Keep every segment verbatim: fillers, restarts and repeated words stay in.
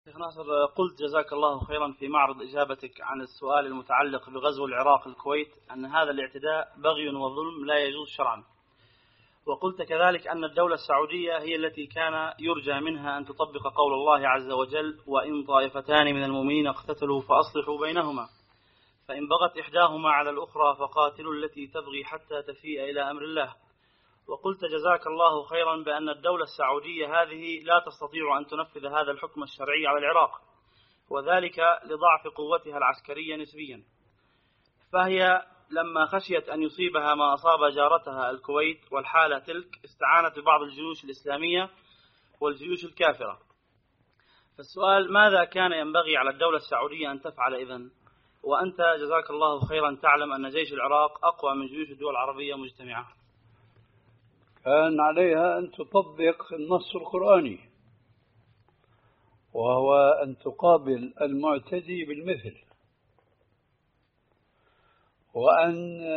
شيخ ناصر، قلت جزاك الله خيرا في معرض إجابتك عن السؤال المتعلق بغزو العراق الكويت أن هذا الاعتداء بغي وظلم لا يجوز شرعا، وقلت كذلك أن الدولة السعودية هي التي كان يرجى منها أن تطبق قول الله عز وجل: وإن طائفتان من المؤمنين اقتتلوا فأصلحوا بينهما، فإن بغت إحداهما على الأخرى فقاتلوا التي تبغي حتى تفيء إلى أمر الله. وقلت جزاك الله خيرا بأن الدولة السعودية هذه لا تستطيع أن تنفذ هذا الحكم الشرعي على العراق، وذلك لضعف قوتها العسكرية نسبيا، فهي لما خشيت أن يصيبها ما أصاب جارتها الكويت والحالة تلك استعانت ببعض الجيوش الإسلامية والجيوش الكافرة. فالسؤال: ماذا كان ينبغي على الدولة السعودية أن تفعل إذن؟ وأنت جزاك الله خيرا تعلم أن جيش العراق أقوى من جيوش الدول العربية مجتمعة. كان عليها أن تطبق النص القرآني، وهو أن تقابل المعتدي بالمثل، وأن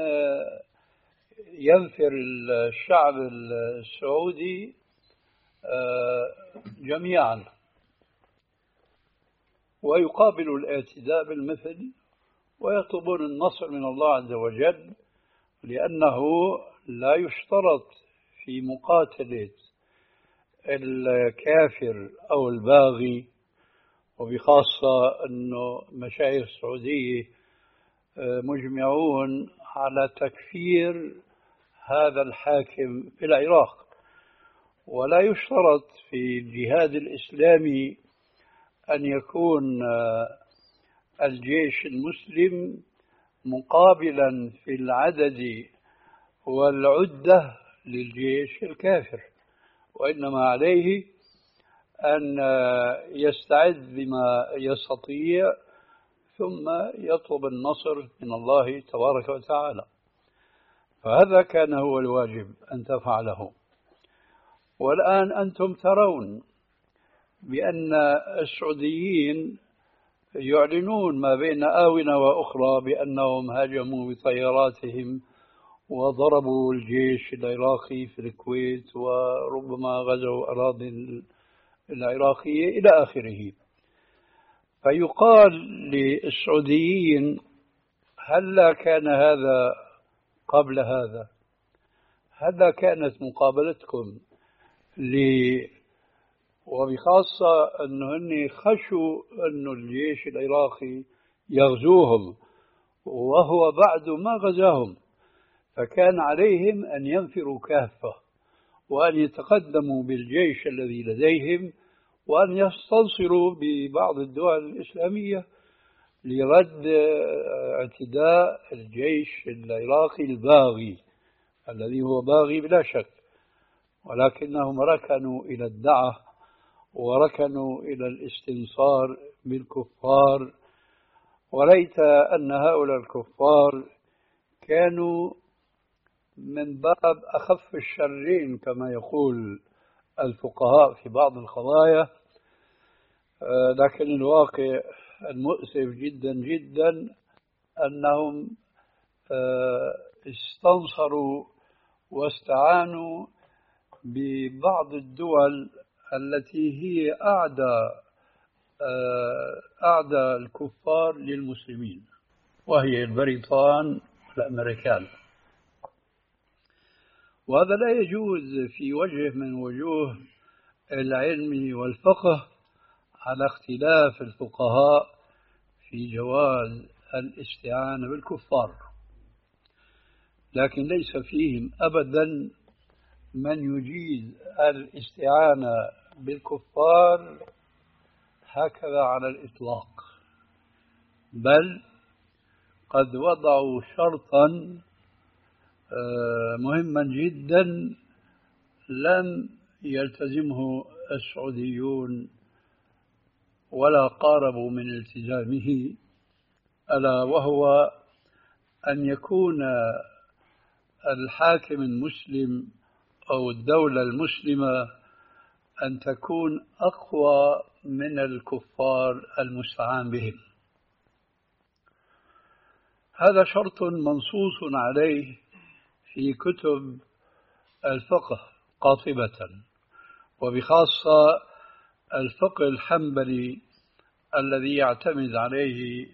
ينفر الشعب السعودي جميعا ويقابل الاعتداء بالمثل ويطلبون النصر من الله عز وجل، لأنه لا يشترط في مقاتلة الكافر أو الباغي، وبخاصة أنه مشايخ السعودية مجمعون على تكفير هذا الحاكم في العراق، ولا يشترط في الجهاد الإسلامي أن يكون الجيش المسلم مقابلا في العدد والعدة للجيش الكافر، وإنما عليه أن يستعد بما يستطيع ثم يطلب النصر من الله تبارك وتعالى. فهذا كان هو الواجب أن تفعله. والآن أنتم ترون بأن السعوديين يعلنون ما بين آونة وأخرى بأنهم هاجموا بطياراتهم وضربوا الجيش العراقي في الكويت، وربما غزوا أراضي العراقية إلى آخره. فيقال للسعوديين: هلا كان هذا قبل هذا؟ هلا كانت مقابلتكم لي؟ وبخاصة أنه هن خشوا أنه الجيش العراقي يغزوهم وهو بعد ما غزاهم، فكان عليهم أن ينفروا كافة وأن يتقدموا بالجيش الذي لديهم وأن يستنصروا ببعض الدول الإسلامية لرد اعتداء الجيش العراقي الباغي الذي هو باغي بلا شك، ولكنهم ركنوا إلى الدعة وركنوا إلى الاستنصار بالكفار. وليت أن هؤلاء الكفار كانوا من باب أخف الشرين كما يقول الفقهاء في بعض القضايا، لكن الواقع المؤسف جدا جدا أنهم استنصروا واستعانوا ببعض الدول التي هي أعدى أعدى الكفار للمسلمين، وهي البريطان والأمريكان. وهذا لا يجوز في وجه من وجوه العلم والفقه، على اختلاف الفقهاء في جواز الاستعانة بالكفار، لكن ليس فيهم أبدا من يجيز الاستعانة بالكفار هكذا على الإطلاق، بل قد وضعوا شرطا مهما جدا لم يلتزمه السعوديون ولا قاربوا من التزامه، ألا وهو أن يكون الحاكم المسلم أو الدولة المسلمة أن تكون أقوى من الكفار المستعان بهم. هذا شرط منصوص عليه في كتب الفقه قاطبة، وبخاصة الفقه الحنبلي الذي يعتمد عليه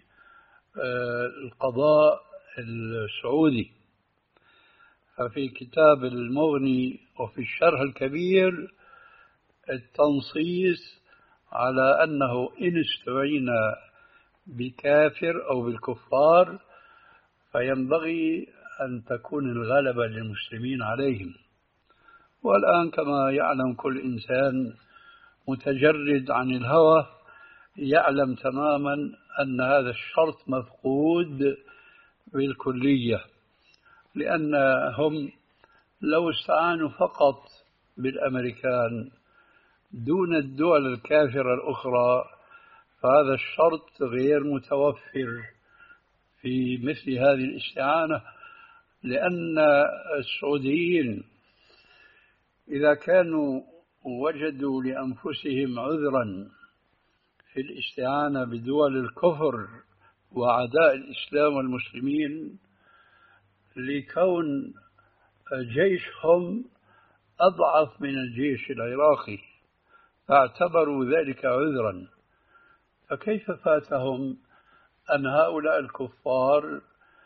القضاء السعودي. ففي كتاب المغني وفي الشرح الكبير التنصيص على أنه إن استعين بكافر أو بالكفار فينبغي أن تكون الغلبة للمسلمين عليهم. والآن كما يعلم كل إنسان متجرد عن الهوى يعلم تماما أن هذا الشرط مفقود بالكلية، لأنهم لو استعانوا فقط بالأمريكان دون الدول الكافرة الأخرى فهذا الشرط غير متوفر في مثل هذه الاستعانة، لأن السعوديين إذا كانوا وجدوا لأنفسهم عذرا في الاستعانة بدول الكفر وأعداء الإسلام والمسلمين لكون جيشهم أضعف من الجيش العراقي فاعتبروا ذلك عذرا، فكيف فاتهم أن هؤلاء الكفار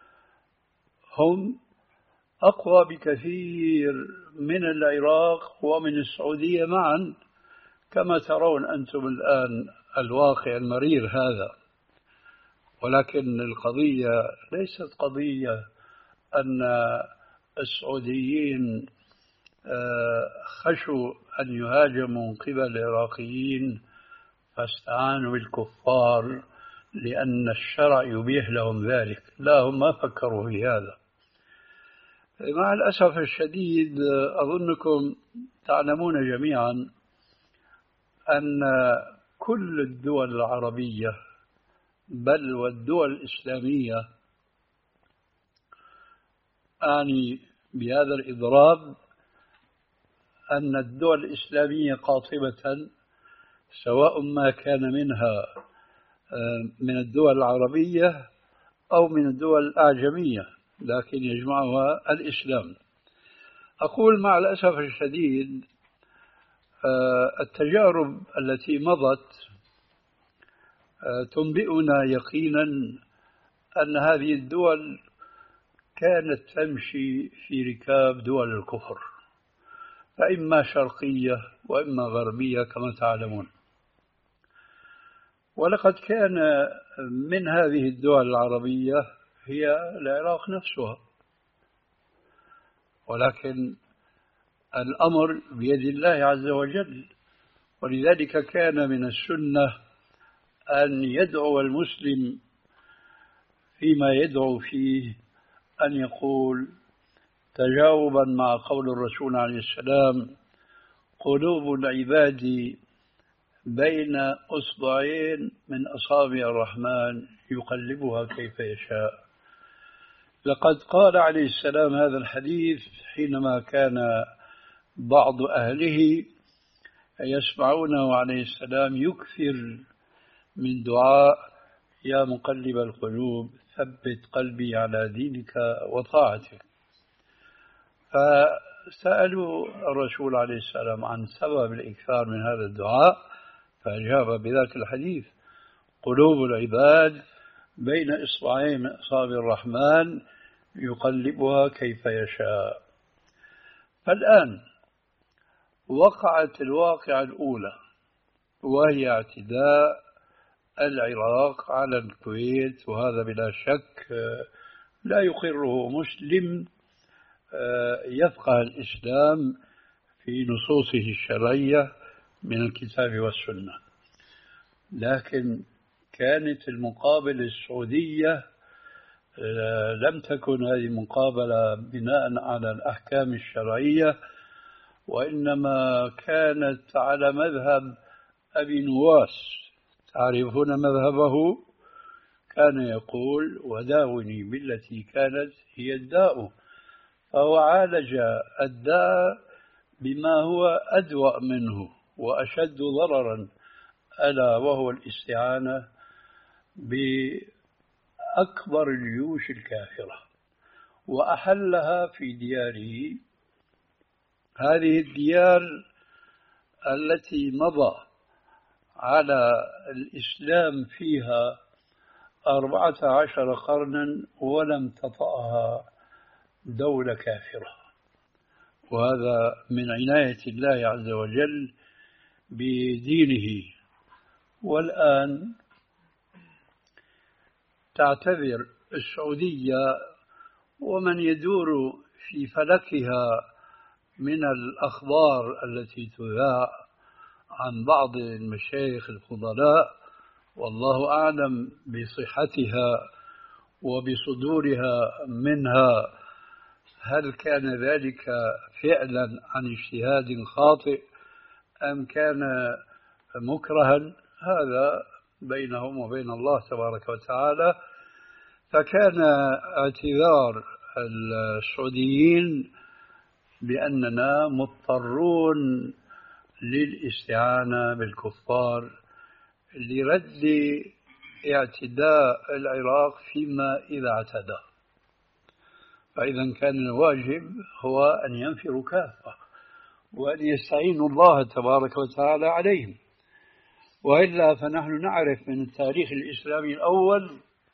هم أقوى بكثير من العراق ومن السعودية معا، كما ترون أنتم الآن الواقع المرير هذا. ولكن القضية ليست قضية أن السعوديين خشوا أن يهاجموا من قبل العراقيين فاستعانوا بالكفار لأن الشرع يبيح لهم ذلك، لا، هم ما فكروا في هذا. مع الأسف الشديد أظنكم تعلمون جميعا أن كل الدول العربية بل والدول الإسلامية، أعني بهذا الإضراب أن الدول الإسلامية قاطبة سواء ما كان منها من الدول العربية أو من الدول الأعجمية لكن يجمعها الإسلام. أقول مع الأسف الشديد التجارب التي مضت تنبئنا يقينا أن هذه الدول كانت تمشي في ركاب دول الكفر، فإما شرقية وإما غربية كما تعلمون. ولقد كان من هذه الدول العربية هي العراق نفسها، ولكن الأمر بيد الله عز وجل، ولذلك كان من السنة أن يدعو المسلم فيما يدعو فيه أن يقول تجاوبا مع قول الرسول عليه السلام: قلوب العباد بين أصبعين من أصابع الرحمن يقلبها كيف يشاء. لقد قال عليه السلام هذا الحديث حينما كان بعض أهله يسمعونه عليه السلام يكثر من دعاء يا مقلب القلوب ثبت قلبي على دينك وطاعتك. فسألوا الرسول عليه السلام عن سبب الإكثار من هذا الدعاء فأجاب بذاك الحديث: قلوب العباد بين إصبعين من أصابع الرحمن يقلبها كيف يشاء. فالآن وقعت الواقعة الأولى وهي اعتداء العراق على الكويت، وهذا بلا شك لا يقره مسلم يفقه الإسلام في نصوصه الشرعية من الكتاب والسنة. لكن كانت المقابلة السعودية لم تكن هذه المقابلة بناء على الأحكام الشرعية، وإنما كانت على مذهب أبي نواس. تعرفون مذهبه؟ كان يقول: وداوني بالتي كانت هي الداء، فهو عالج الداء بما هو أدوأ منه وأشد ضررا، ألا وهو الاستعانة بأكبر الجيوش الكافرة، وأحلها في دياره. هذه الديار التي مضى على الإسلام فيها أربعة عشر قرنا ولم تطأها دولة كافرة، وهذا من عناية الله عز وجل بدينه. والآن تعتذر السعودية ومن يدور في فلكها من الأخبار التي تذاع عن بعض المشايخ الفضلاء، والله أعلم بصحتها وبصدورها منها، هل كان ذلك فعلا عن اجتهاد خاطئ أم كان مكرها؟ هذا بينهم وبين الله تبارك وتعالى. فكان اعتذار السعوديين بأننا مضطرون للاستعانة بالكفار لرد اعتداء العراق فيما إذا اعتدى، فإذا كان الواجب هو أن ينفروا كافة وأن يستعينوا الله تبارك وتعالى عليهم. وإلا فنحن نعرف من التاريخ الإسلامي الأول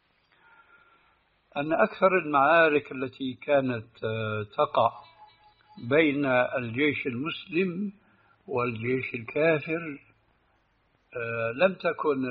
أن أكثر المعارك التي كانت تقع بين الجيش المسلم والجيش الكافر لم تكن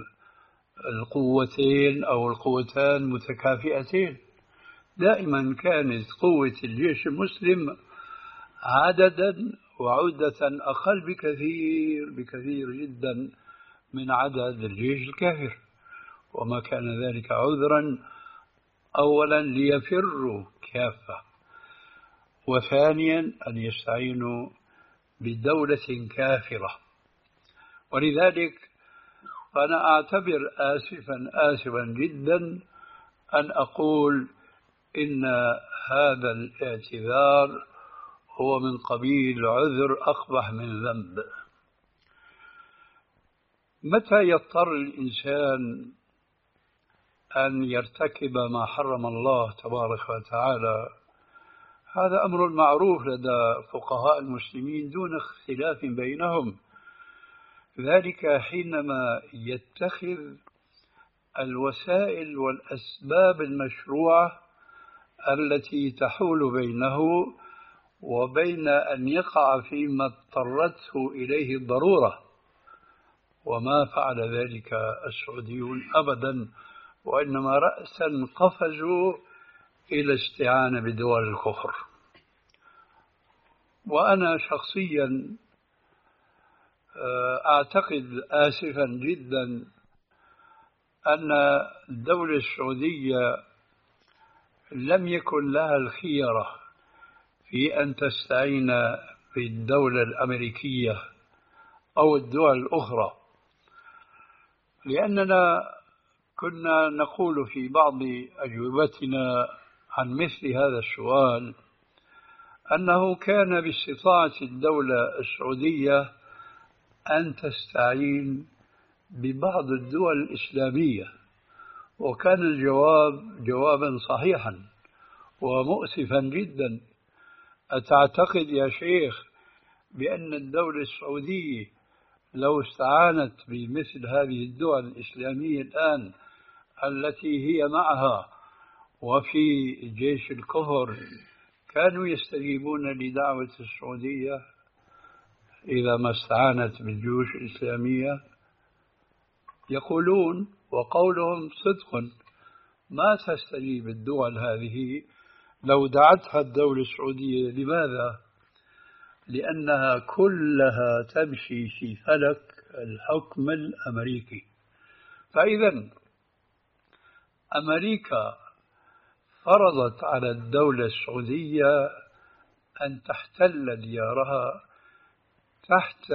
القوتين أو القوتان متكافئتين، دائما كانت قوة الجيش المسلم عددا وعدة أقل بكثير بكثير جدا من عدد الجيش الكافر، وما كان ذلك عذرا أولا ليفروا كافة، وثانيا أن يستعينوا بدولة كافرة. ولذلك فأنا أعتبر آسفا آسفا جدا أن أقول إن هذا الاعتذار هو من قبيل عذر أقبح من ذنب. متى يضطر الإنسان أن يرتكب ما حرم الله تبارك وتعالى؟ هذا أمر معروف لدى فقهاء المسلمين دون اختلاف بينهم، ذلك حينما يتخذ الوسائل والأسباب المشروعة التي تحول بينه وبين أن يقع فيما اضطرته إليه الضرورة، وما فعل ذلك السعوديون أبدا، وإنما رأسا قفزوا إلى استعانة بدول الكفر. وأنا شخصيا أعتقد آسفا جدا أن الدولة السعودية لم يكن لها الخيرة في أن تستعين بالدولة الأمريكية أو الدول الأخرى، لأننا كنا نقول في بعض أجوبتنا عن مثل هذا السؤال أنه كان باستطاعة الدولة السعودية أن تستعين ببعض الدول الإسلامية، وكان الجواب جوابا صحيحا ومؤسفا جدا. أتعتقد يا شيخ بأن الدولة السعودية لو استعانت بمثل هذه الدول الإسلامية الآن التي هي معها وفي جيش الكفر كانوا يستجيبون لدعوة السعودية إذا ما استعانت بالجيوش الإسلامية؟ يقولون وقولهم صدق، ما تستجيب الدول هذه لو دعتها الدولة السعودية. لماذا؟ لأنها كلها تمشي في فلك الحكم الأمريكي. فإذا أمريكا فرضت على الدولة السعودية أن تحتل ديارها تحت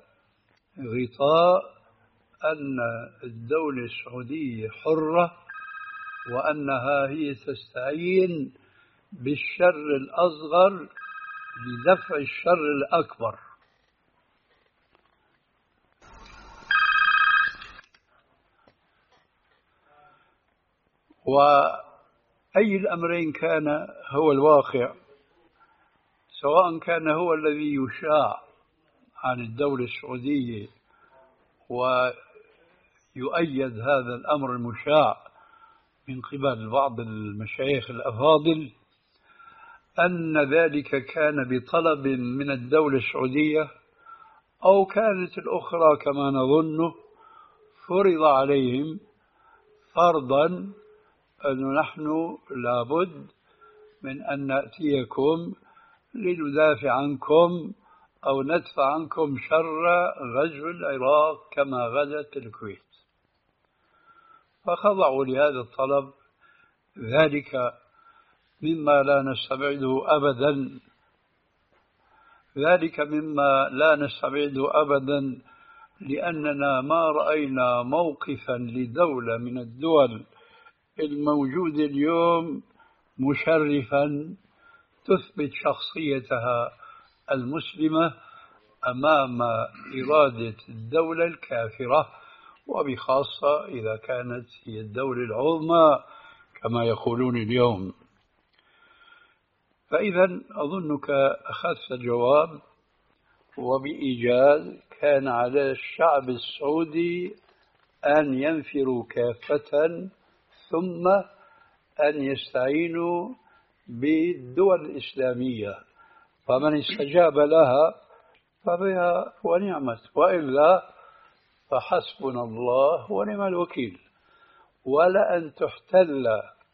غطاء أن الدولة السعودية حرة، وأنها هي تستعين بالشر الأصغر لدفع الشر الأكبر. وأي الأمرين كان هو الواقع، سواء كان هو الذي يشاع عن الدولة السعودية ويؤيد هذا الأمر المشاع من قبل بعض المشايخ الأفاضل أن ذلك كان بطلب من الدولة السعودية، أو كانت الأخرى كما نظن فرض عليهم فرضا أن نحن لابد من أن نأتيكم لندافع عنكم أو ندفع عنكم شر غزو العراق كما غزت الكويت، فخضعوا لهذا الطلب. ذلك مما لا نستبعده أبدا ذلك مما لا نستبعده أبدا لأننا ما رأينا موقفا لدولة من الدول الموجودة اليوم مشرفا تثبت شخصيتها المسلمة أمام إرادة الدولة الكافرة، وبخاصة إذا كانت هي الدولة العظمى كما يقولون اليوم. فإذا أظنك أخذت الجواب، وبإيجاز كان على الشعب السعودي أن ينفروا كافة ثم أن يستعينوا بالدول الإسلامية، فمن استجاب لها فبها ونعمت، وإلا فحسبنا الله ونعم الوكيل. ولأن تحتل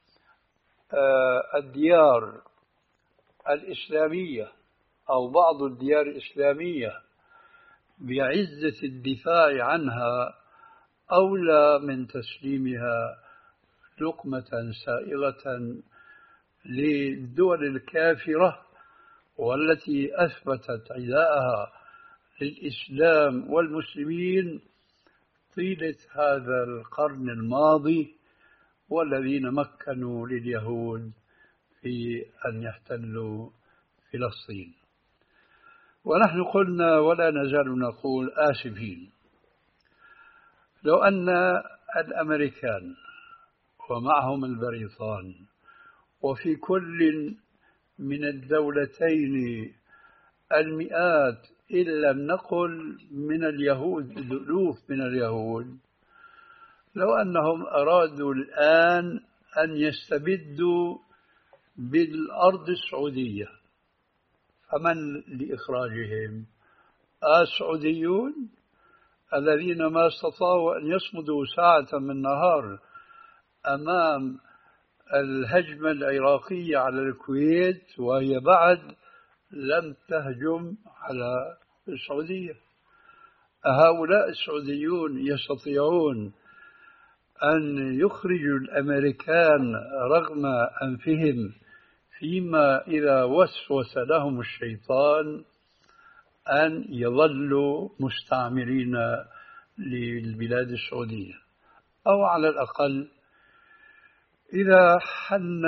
الديار الإسلامية أو بعض الديار الإسلامية بعزة الدفاع عنها أولى من تسليمها لقمة سائغة للدول الكافرة والتي أثبتت عداءها للإسلام والمسلمين طيلة هذا القرن الماضي، والذين مكنوا لليهود في أن يحتلوا فلسطين. ونحن قلنا ولا نزال نقول آسفين لو أن الأمريكان ومعهم البريطان وفي كل من الدولتين المئات إن لم نقل من اليهود الألوف من اليهود، لو أنهم أرادوا الآن أن يستبدوا بالأرض السعودية، فمن لإخراجهم؟ السعوديون الذين ما استطاعوا أن يصمدوا ساعة من النهار أمام الهجمة العراقية على الكويت وهي بعد لم تهجم على السعودية. هؤلاء السعوديون يستطيعون أن يخرجوا الأمريكان رغم أنفهم فيما إذا وسوس لهم الشيطان أن يظلوا مستعمرين للبلاد السعودية، أو على الأقل إذا حن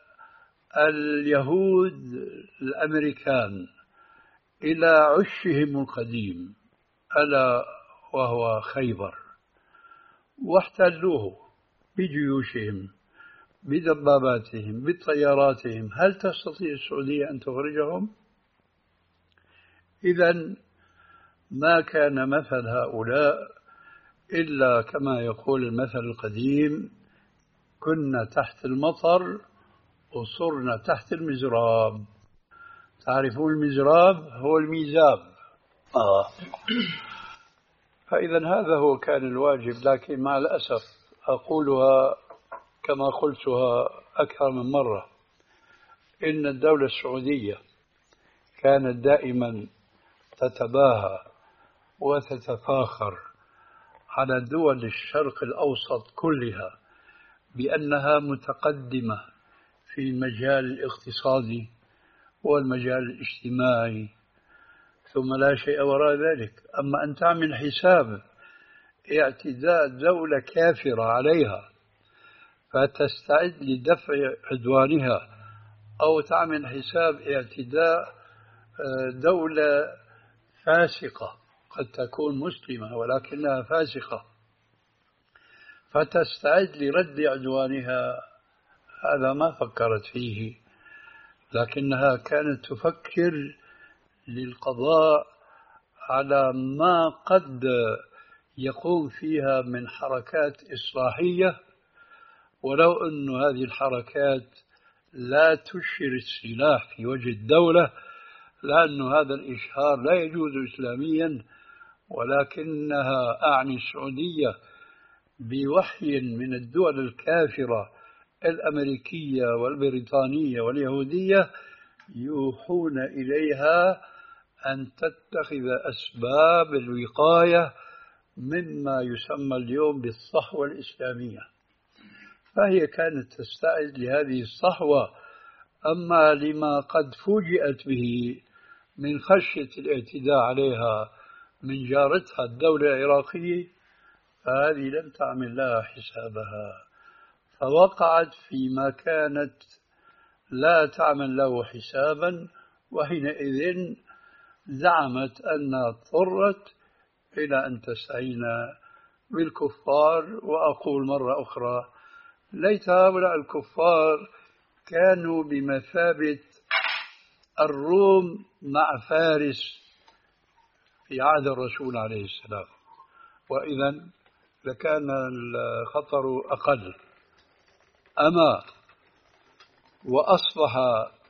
اليهود الأمريكان إلى عشهم القديم ألا وهو خيبر واحتلوه بجيوشهم بدباباتهم بطياراتهم، هل تستطيع السعودية أن تخرجهم؟ إذن ما كان مثل هؤلاء إلا كما يقول المثل القديم: كنا تحت المطر وصرنا تحت المزراب. تعرفون المزراب هو الميزاب. آه. فإذا هذا هو كان الواجب، لكن مع الأسف أقولها كما قلتها أكثر من مرة، إن الدولة السعودية كانت دائما تتباهى وتتفاخر على دول الشرق الأوسط كلها بأنها متقدمة في المجال الاقتصادي والمجال الاجتماعي، ثم لا شيء وراء ذلك. أما أن تعمل حساب اعتداء دولة كافرة عليها فتستعد لدفع عدوانها، أو تعمل حساب اعتداء دولة فاسقة قد تكون مسلمة ولكنها فاسقة فتستعد لرد عدوانها، هذا ما فكرت فيه، لكنها كانت تفكر للقضاء على ما قد يقوم فيها من حركات إصلاحية، ولو أن هذه الحركات لا تشهر السلاح في وجه الدولة، لأن هذا الإشهار لا يجوز إسلاميا، ولكنها أعني السعودية بوحي من الدول الكافرة الأمريكية والبريطانية واليهودية يوحون إليها أن تتخذ أسباب الوقاية مما يسمى اليوم بالصحوة الإسلامية، فهي كانت تستعد لهذه الصحوة. أما لما قد فوجئت به من خشية الاعتداء عليها من جارتها الدولة العراقية، فهذه لم تعمل لها حسابها، فوقعت فيما كانت لا تعمل له حسابا، وحينئذ زعمت أنها اضطرت إلى أن تستعين بالكفار. وأقول مرة أخرى، ليت هؤلاء الكفار كانوا بمثابة الروم مع فارس في عهد الرسول عليه السلام، وإذا لكان الخطر أقل. أما وأصبح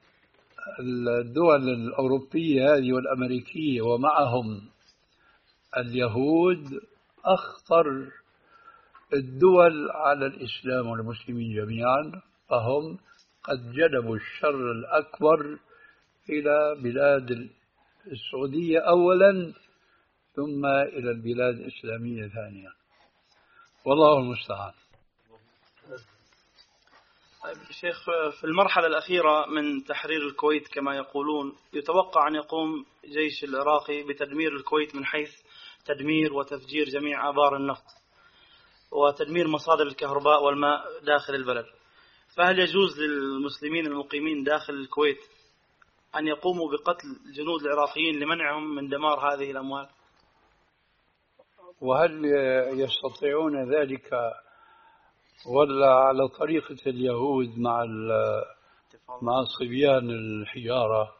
الدول الأوروبية هذه والأمريكية ومعهم اليهود أخطر الدول على الإسلام والمسلمين جميعا، فهم قد جلبوا الشر الأكبر إلى بلاد السعودية أولا، ثم إلى البلاد الإسلامية ثانيا، والله المستعان. شيخ، في المرحلة الأخيرة من تحرير الكويت كما يقولون، يتوقع أن يقوم جيش العراقي بتدمير الكويت من حيث تدمير وتفجير جميع آبار النفط وتدمير مصادر الكهرباء والماء داخل البلد، فهل يجوز للمسلمين المقيمين داخل الكويت أن يقوموا بقتل الجنود العراقيين لمنعهم من دمار هذه الأموال؟ وهل يستطيعون ذلك ولا على طريقة اليهود مع مع صبيان الحجارة؟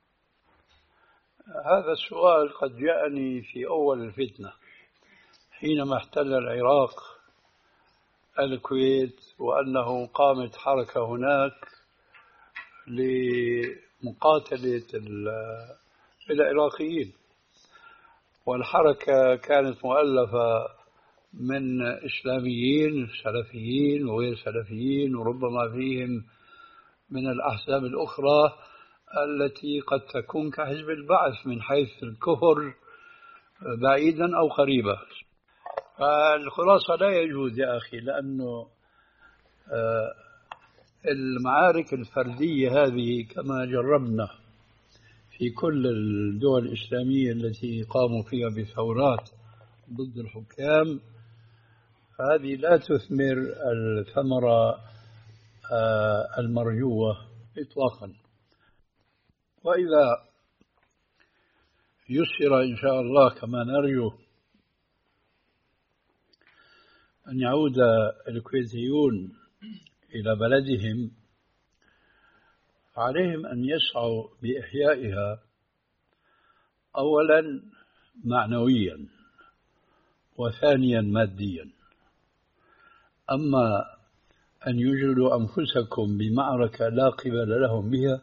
هذا السؤال قد جاءني في أول الفتنة حينما احتل العراق الكويت، وأنه قامت حركة هناك لمقاتلة العراقيين، والحركة كانت مؤلفة من إسلاميين سلفيين وغير سلفيين، وربما فيهم من الأحزاب الأخرى التي قد تكون كحزب البعث من حيث الكفر بعيدا أو قريبا. فالخلاصة لا يجوز يا أخي، لأنه المعارك الفردية هذه كما جربنا في كل الدول الإسلامية التي قاموا فيها بثورات ضد الحكام، هذه لا تثمر الثمرة المرجوة إطلاقا. وإذا يسر إن شاء الله كما نرجو أن يعود الكويتيون إلى بلدهم، عليهم أن يسعوا بإحيائها أولا معنويا وثانيا ماديا. أما أن يجلوا أنفسكم بمعركة لا قبل لهم بها،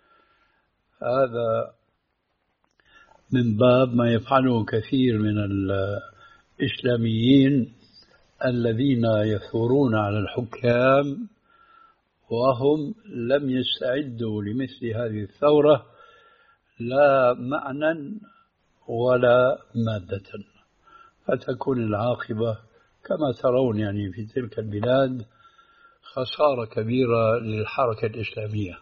هذا من باب ما يفعله كثير من الإسلاميين الذين يثورون على الحكام وهم لم يستعدوا لمثل هذه الثورة لا معنى ولا مادة، فتكون العاقبة كما ترون يعني في تلك البلاد خسارة كبيرة للحركة الإسلامية.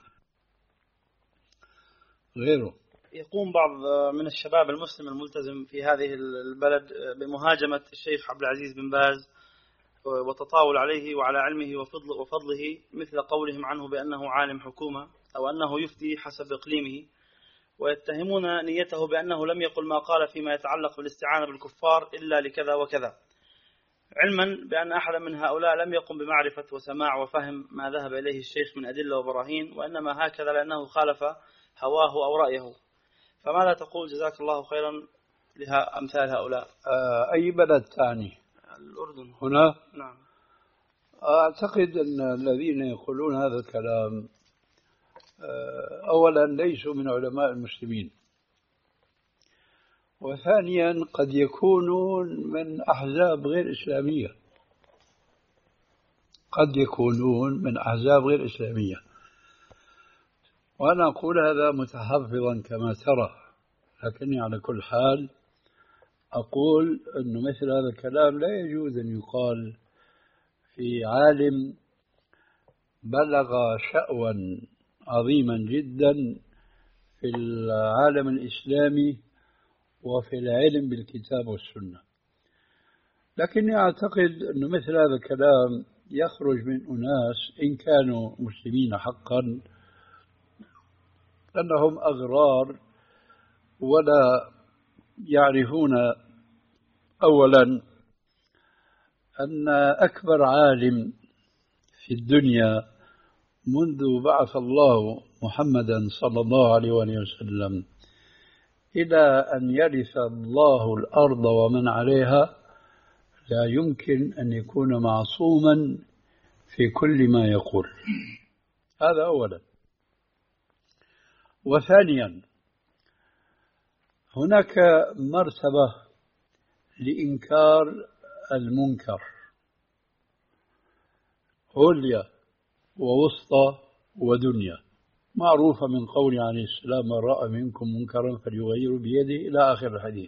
غيره يقوم بعض من الشباب المسلم الملتزم في هذه البلد بمهاجمة الشيخ عبد العزيز بن باز وتطاول عليه وعلى علمه وفضله, وفضله مثل قولهم عنه بأنه عالم حكومة أو أنه يفتي حسب إقليمه، ويتهمون نيته بأنه لم يقل ما قال فيما يتعلق بالاستعانة بالكفار إلا لكذا وكذا، علما بأن أحد من هؤلاء لم يقم بمعرفة وسماع وفهم ما ذهب إليه الشيخ من أدلة وبراهين، وإنما هكذا لأنه خالف هواه أو رأيه. فماذا تقول جزاك الله خيرا لها أمثال هؤلاء. آه أي بلد ثاني؟ الأردن. هنا؟ نعم. أعتقد أن الذين يقولون هذا الكلام أولا ليسوا من علماء المسلمين، وثانيا قد يكونون من أحزاب غير إسلامية، قد يكونون من أحزاب غير إسلامية. وأنا أقول هذا متحفظا كما ترى، لكني على كل حال أقول أن مثل هذا الكلام لا يجوز أن يقال في عالم بلغ شأوا عظيما جدا في العالم الإسلامي وفي العلم بالكتاب والسنة. لكني أعتقد أن مثل هذا الكلام يخرج من أناس إن كانوا مسلمين حقا أنهم أغرار ولا يعرفون أولا أن أكبر عالم في الدنيا منذ بعث الله محمدا صلى الله عليه وسلم إلى أن يرث الله الأرض ومن عليها لا يمكن أن يكون معصوما في كل ما يقول. هذا أولا. وثانيا هناك مرتبة لإنكار المنكر، عليا ووسطى ودنيا، معروفة من قول عليه السلام: من رأى منكم منكرا فليغيره بيده، إلى آخر الحديث.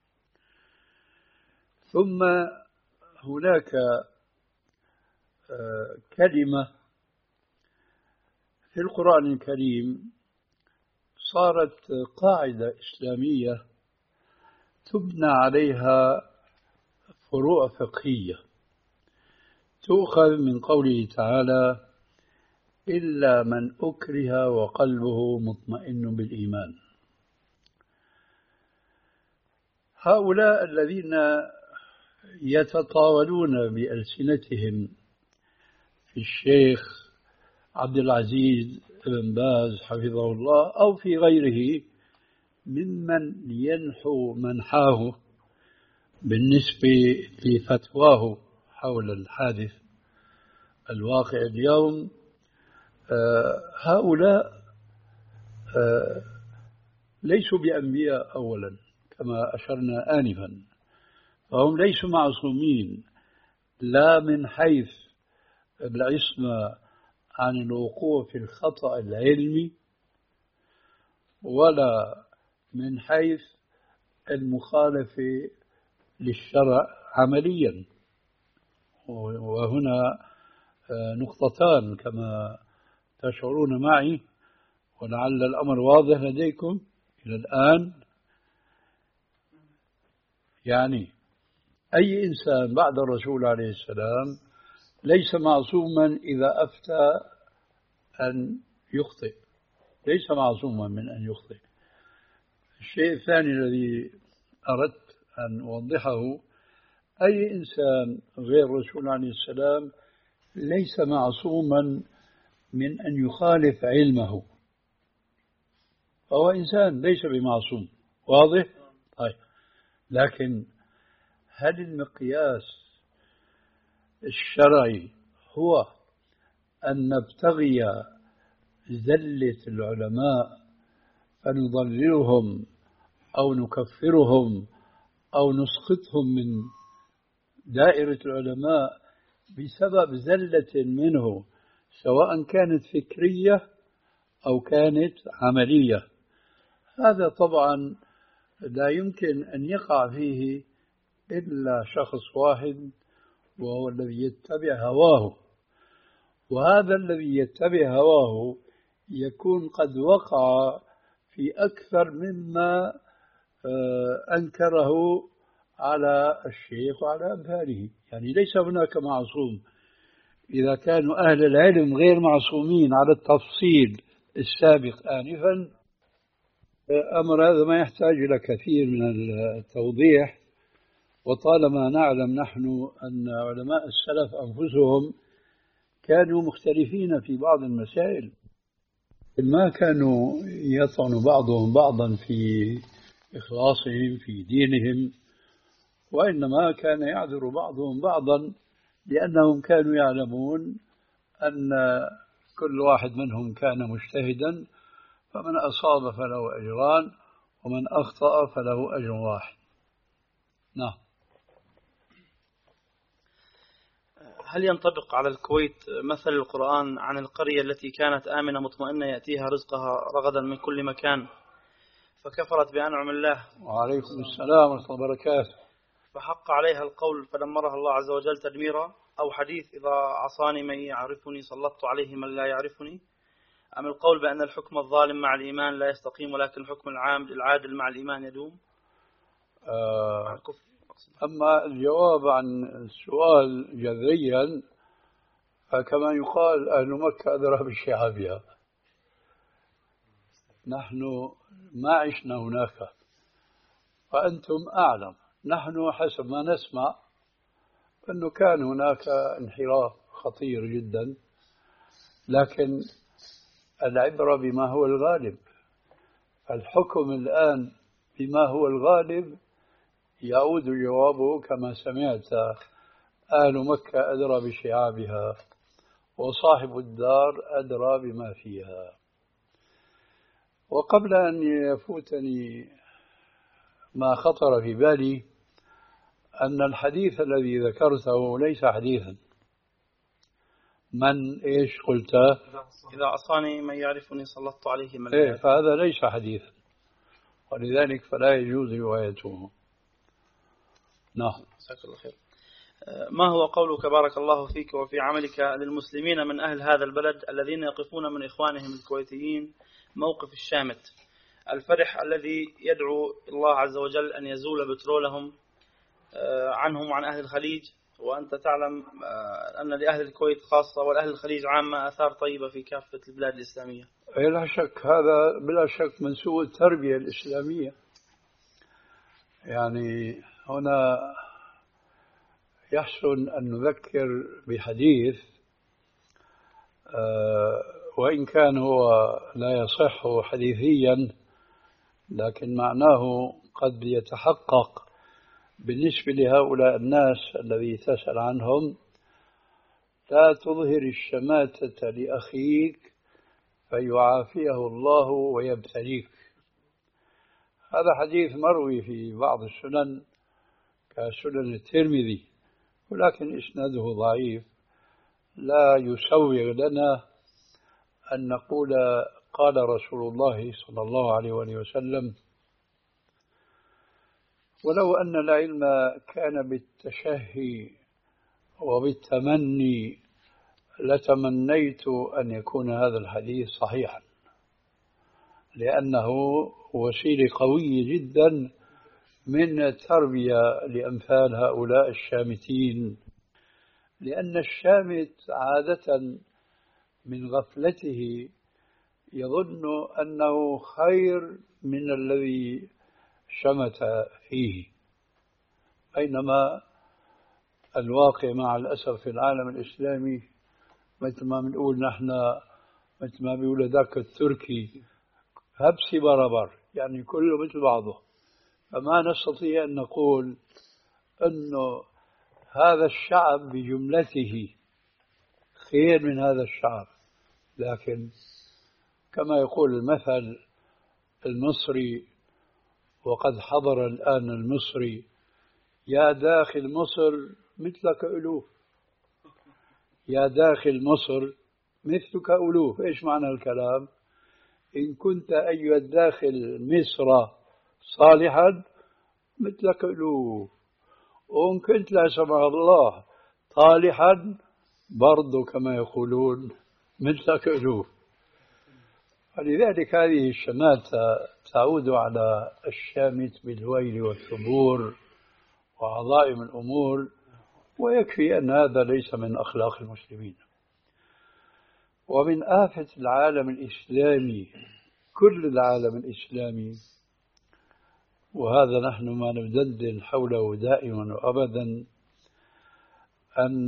ثم هناك كلمة في القرآن الكريم صارت قاعدة إسلامية تبنى عليها فروع فقهية، تؤخذ من قوله تعالى: إلا من أكره وقلبه مطمئن بالإيمان. هؤلاء الذين يتطاولون بألسنتهم في الشيخ عبد العزيز بن باز حفظه الله أو في غيره ممن ينحو منحاه بالنسبة لفتواه حول الحادث الواقع اليوم، هؤلاء ليسوا بأنبياء أولا كما أشرنا آنفا، فهم ليسوا معصومين لا من حيث العصمة عن الوقوع في الخطأ العلمي ولا من حيث المخالفة للشرع عمليا. وهنا نقطتان كما تشعرون معي، ولعل الأمر واضح لديكم إلى الآن. يعني أي إنسان بعد الرسول عليه السلام ليس معصوما إذا أفتى أن يخطئ، ليس معصوما من أن يخطئ. الشيء الثاني الذي أردت أن أوضحه: أي إنسان غير الرسول عليه السلام ليس معصوما من أن يخالف علمه، فهو إنسان ليس بمعصوم. واضح؟ طيب، لكن هل المقياس الشرعي هو أن نبتغي زلة العلماء فنضللهم أو نكفرهم أو نسقطهم من دائرة العلماء بسبب زلة منه، سواء كانت فكرية أو كانت عملية؟ هذا طبعا لا يمكن أن يقع فيه إلا شخص واحد، وهو الذي يتبع هواه. وهذا الذي يتبع هواه يكون قد وقع في أكثر مما أنكره على الشيخ وعلى أمثاله. يعني ليس هناك معصوم. إذا كانوا أهل العلم غير معصومين على التفصيل السابق آنفا، أمر هذا ما يحتاج إلى كثير من التوضيح. وطالما نعلم نحن أن علماء السلف أنفسهم كانوا مختلفين في بعض المسائل، ما كانوا يطعن بعضهم بعضا في إخلاصهم في دينهم، وإنما كان يعذر بعضهم بعضا لأنهم كانوا يعلمون أن كل واحد منهم كان مجتهدا، فمن أصاب فله أجران ومن أخطأ فله أجر واحد. نعم. هل ينطبق على الكويت مثل القرآن عن القرية التي كانت آمنة مطمئنة يأتيها رزقها رغدا من كل مكان فكفرت بأنعم الله؟ وعليكم السلام ورحمة الله وبركاته. فحق عليها القول فدمرها الله عز وجل تدميرا؟ أو حديث إذا عصاني من يعرفني سلطت عليه من لا يعرفني؟ أم القول بأن الحكم الظالم مع الإيمان لا يستقيم ولكن الحكم العام العادل مع الإيمان يدوم؟ آه أما الجواب عن السؤال جذريا فكما يقال أهل مكة أدرى بشعابها. نحن ما عشنا هناك وأنتم أعلم. نحن حسب ما نسمع أنه كان هناك انحراف خطير جدا، لكن العبرة بما هو الغالب. الحكم الآن بما هو الغالب يعود جوابه كما سمعت: أهل مكة أدرى بشعابها وصاحب الدار أدرى بما فيها. وقبل أن يفوتني ما خطر في بالي أن الحديث الذي ذكرته ليس حديثا. من إيش قلت؟ إذا عصاني من يعرفني سلطت عليه من لا إيه، يعرفني. فهذا ليس حديثا، ولذلك فلا يجوز روايته. نعم. جزاك الله خير. ما هو قولك بارك الله فيك وفي عملك للمسلمين من أهل هذا البلد الذين يقفون من إخوانهم الكويتيين موقف الشامت الفرح الذي يدعو الله عز وجل أن يزول بترولهم عنهم وعن أهل الخليج، وأنت تعلم أن لأهل الكويت خاصة والأهل الخليج عامة آثار طيبة في كافة البلاد الإسلامية؟ لا شك، هذا بلا شك من سوء التربية الإسلامية. يعني هنا يحسن أن نذكر بحديث وإن كان هو لا يصح حديثيا، لكن معناه قد يتحقق بالنسبة لهؤلاء الناس الذي تسأل عنهم: لا تظهر الشماتة لأخيك فيعافيه الله ويبتليك. هذا حديث مروي في بعض السنن كسنن الترمذي، ولكن إسناده ضعيف، لا يسوغ لنا أن نقول قال رسول الله صلى الله عليه وآله وسلم. ولو أن العلم كان بالتشهي وبالتمني لتمنيت أن يكون هذا الحديث صحيحا، لأنه وسيلة قوية جدا من التربية لأمثال هؤلاء الشامتين. لأن الشامت عادة من غفلته يظن أنه خير من الذي شمت فيه، بينما الواقع مع الأسف في العالم الإسلامي مثل ما بنقول نحن، مثل ما بيقول ذاك التركي: هبسي بربر، يعني كله مثل بعضه. فما نستطيع أن نقول أنه هذا الشعب بجملته خير من هذا الشعب، لكن كما يقول المثل المصري، وقد حضر الآن المصري: يا داخل مصر مثلك ألوف، يا داخل مصر مثلك ألوف. إيش معنى الكلام؟ إن كنت أيها الداخل مصر صالحا مثلك ألوف، وإن كنت لا سمح الله طالحا برضو كما يقولون مثلك ألوف. فلذلك هذه الشماتة تعود على الشامت بالويل والثبور وعظائم الأمور، ويكفي أن هذا ليس من أخلاق المسلمين. ومن آفة العالم الإسلامي، كل العالم الإسلامي، وهذا نحن ما ندندن حوله دائما وأبدا، أن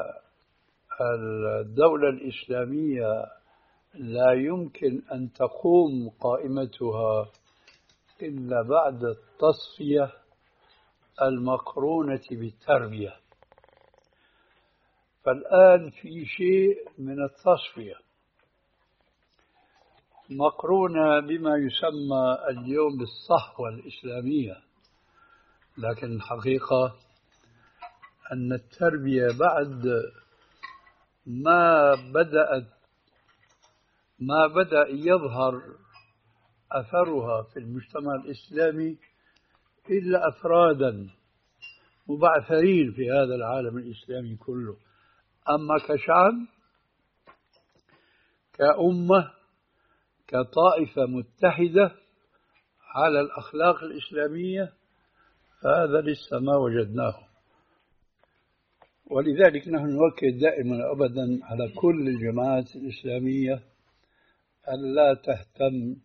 الدولة الإسلامية لا يمكن أن تقوم قائمتها إلا بعد التصفية المقرونة بالتربية. فالآن في شيء من التصفية مقرونة بما يسمى اليوم بالصحوة الإسلامية، لكن الحقيقة أن التربية بعد ما بدأت ما بدأ يظهر أثرها في المجتمع الإسلامي إلا أفرادا مبعثرين في هذا العالم الإسلامي كله. أما كشعب، كأمة، كطائفة متحدة على الأخلاق الإسلامية، فهذا لسه ما وجدناه. ولذلك نحن نؤكد دائما أبدا على كل الجماعات الإسلامية أن لا تهتم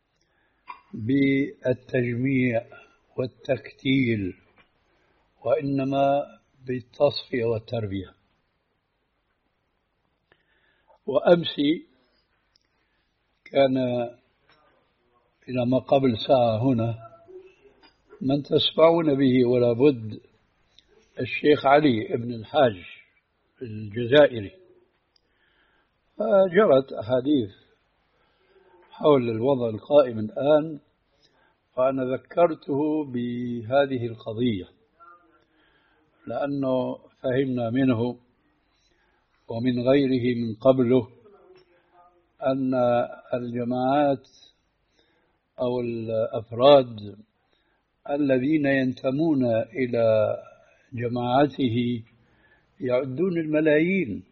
بالتجميع والتكتيل، وإنما بالتصفية والتربية. وأمس كان إلى ما قبل ساعة هنا من تسمعون به ولا بد الشيخ علي بن الحاج الجزائري، فجرت أحاديث حول الوضع القائم الآن، فأنا ذكرته بهذه القضية لأنه فهمنا منه ومن غيره من قبله أن الجماعات أو الأفراد الذين ينتمون إلى جماعته يعدون الملايين.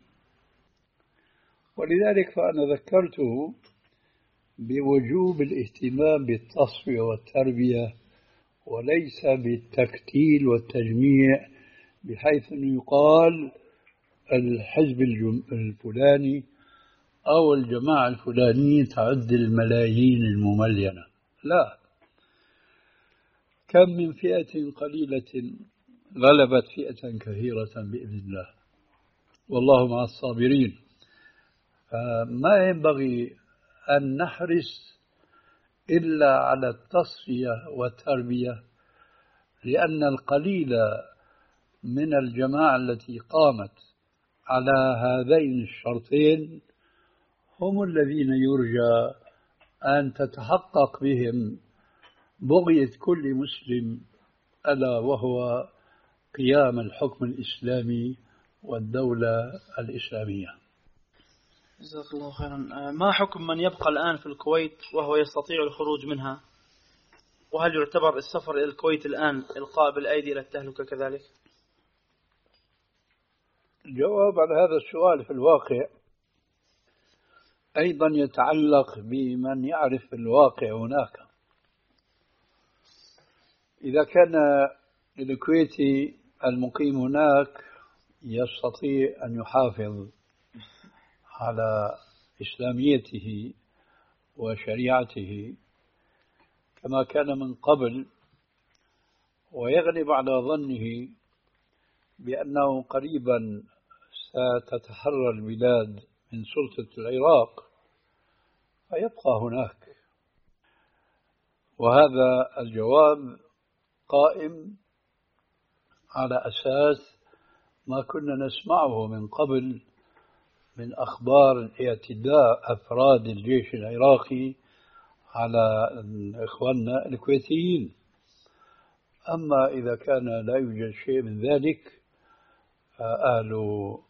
ولذلك فأنا ذكرته بوجوب الاهتمام بالتصفية والتربية وليس بالتكتيل والتجميع، بحيث أنه يقال الحزب الفلاني أو الجماعة الفلانية تعد الملايين المملينة. لا، كم من فئة قليلة غلبت فئة كثيرة بإذن الله، والله مع الصابرين. فما ينبغي أن نحرص إلا على التصفية والتربية، لأن القليل من الجماعة التي قامت على هذين الشرطين هم الذين يرجى أن تتحقق بهم بغية كل مسلم، ألا وهو قيام الحكم الإسلامي والدولة الإسلامية. جزاك الله خيرا. ما حكم من يبقى الآن في الكويت وهو يستطيع الخروج منها؟ وهل يعتبر السفر إلى الكويت الآن إلقاء بالأيدي إلى التهلكة كذلك؟ الجواب على هذا السؤال في الواقع أيضا يتعلق بمن يعرف الواقع هناك. إذا كان الكويتي المقيم هناك يستطيع أن يحافظ على إسلاميته وشريعته كما كان من قبل، ويغلب على ظنه بأنه قريبا ستتحرر البلاد من سلطة العراق، فيبقى هناك. وهذا الجواب قائم على أساس ما كنا نسمعه من قبل من أخبار اعتداء أفراد الجيش العراقي على إخواننا الكويتيين. أما إذا كان لا يوجد شيء من ذلك، فأهل